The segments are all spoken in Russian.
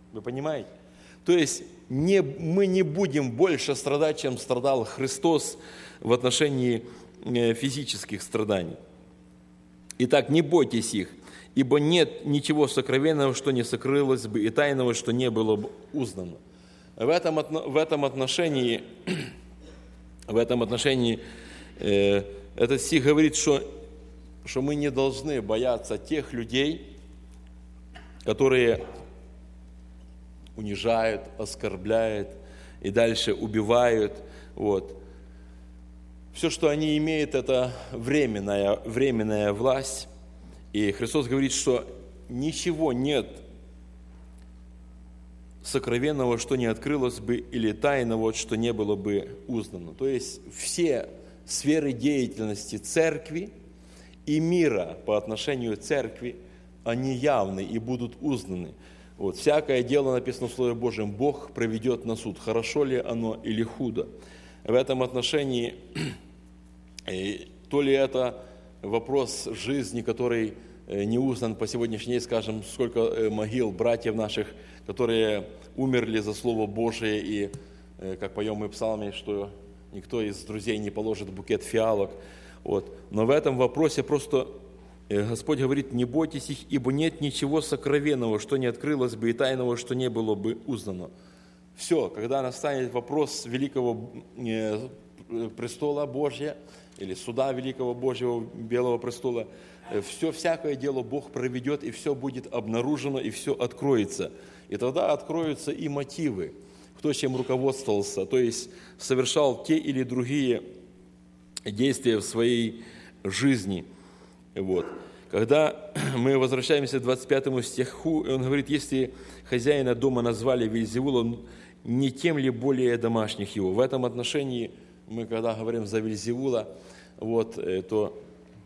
Вы понимаете? То есть мы не будем больше страдать, чем страдал Христос в отношении физических страданий. Итак, не бойтесь их, ибо нет ничего сокровенного, что не сокрылось бы, и тайного, что не было бы узнано. В этом отношении этот стих говорит, что мы не должны бояться тех людей, которые унижают, оскорбляют и дальше убивают. Вот. Все, что они имеют, это временная власть. И Христос говорит, что ничего нет сокровенного, что не открылось бы, или тайного, что не было бы узнано. То есть все сферы деятельности церкви и мира по отношению к церкви, они явны и будут узнаны. Вот. Всякое дело, написано в Слове Божьем, Бог проведет на суд, хорошо ли оно или худо. В этом отношении, то ли это вопрос жизни, который не узнан по сегодняшний день, скажем, сколько могил братьев наших, которые умерли за Слово Божие, и, как поем мы в псалме, что никто из друзей не положит букет фиалок. Вот. Но в этом вопросе просто Господь говорит, не бойтесь их, ибо нет ничего сокровенного, что не открылось бы, и тайного, что не было бы узнано. Все, когда настанет вопрос великого престола Божия, или суда великого Божьего Белого престола, всякое дело Бог проведет, и все будет обнаружено, и все откроется. И тогда откроются и мотивы, кто чем руководствовался, то есть совершал те или другие действия в своей жизни. Вот. Когда мы возвращаемся к 25 стиху, он говорит, если хозяина дома назвали Вельзевулом, не тем ли более домашних его. В этом отношении мы, когда говорим за Вельзевула, вот, то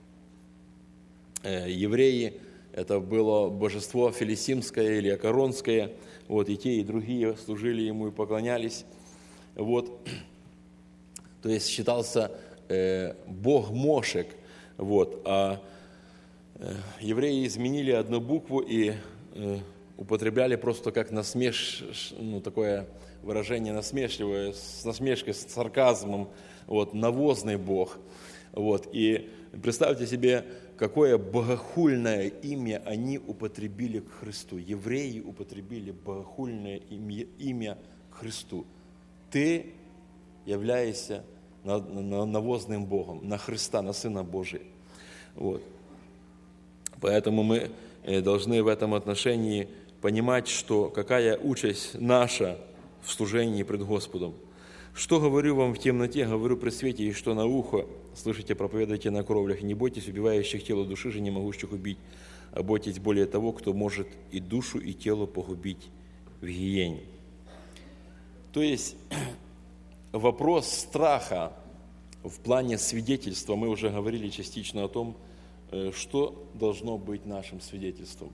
евреи, это было божество филистимское или акаронское, вот, и те, и другие служили ему и поклонялись. Вот. То есть считался бог Мошек. Вот. А евреи изменили одну букву и употребляли просто как такое выражение насмешливое, с насмешкой, с сарказмом, вот, навозный бог. Вот. И представьте себе, какое богохульное имя они употребили к Христу. Евреи употребили богохульное имя к Христу. Ты являешься навозным Богом, на Христа, на Сына Божия. Вот. Поэтому мы должны в этом отношении понимать, что какая участь наша в служении пред Господом. Что говорю вам в темноте, говорю при свете, и что на ухо, слышите, проповедуйте на кровлях. Не бойтесь убивающих тело души же, не могущих убить, а бойтесь более того, кто может и душу, и тело погубить в гиене. То есть вопрос страха в плане свидетельства, мы уже говорили частично о том, что должно быть нашим свидетельством.